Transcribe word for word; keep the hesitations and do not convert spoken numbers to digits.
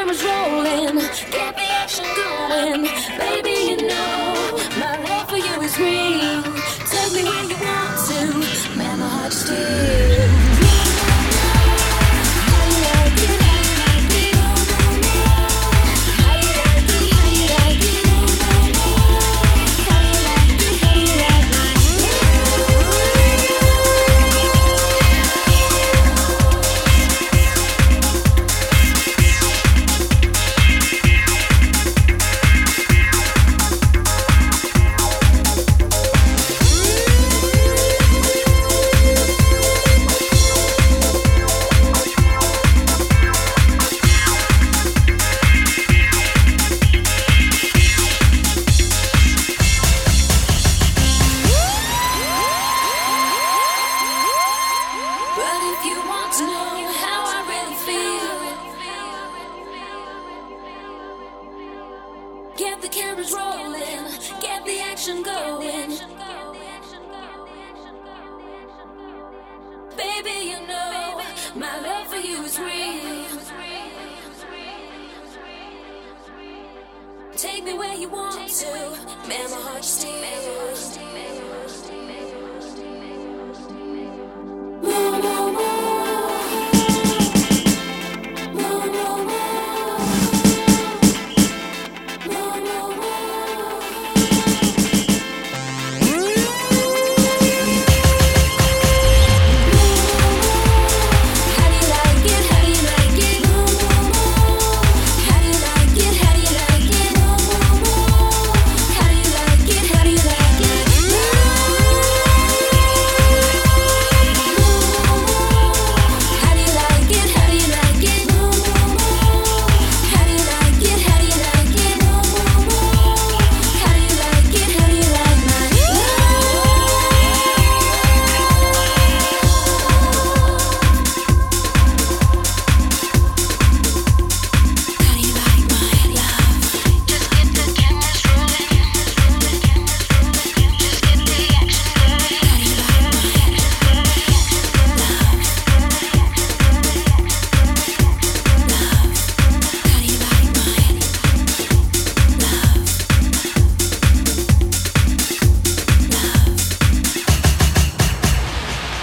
cameras rolling, get the action going. Baby, you know my love for you is real. Take me where you want to, man, my heart's still. Get the cameras rolling, get the action going. Baby, you know my love for you is real. Take me where you want to, man, my heart's still.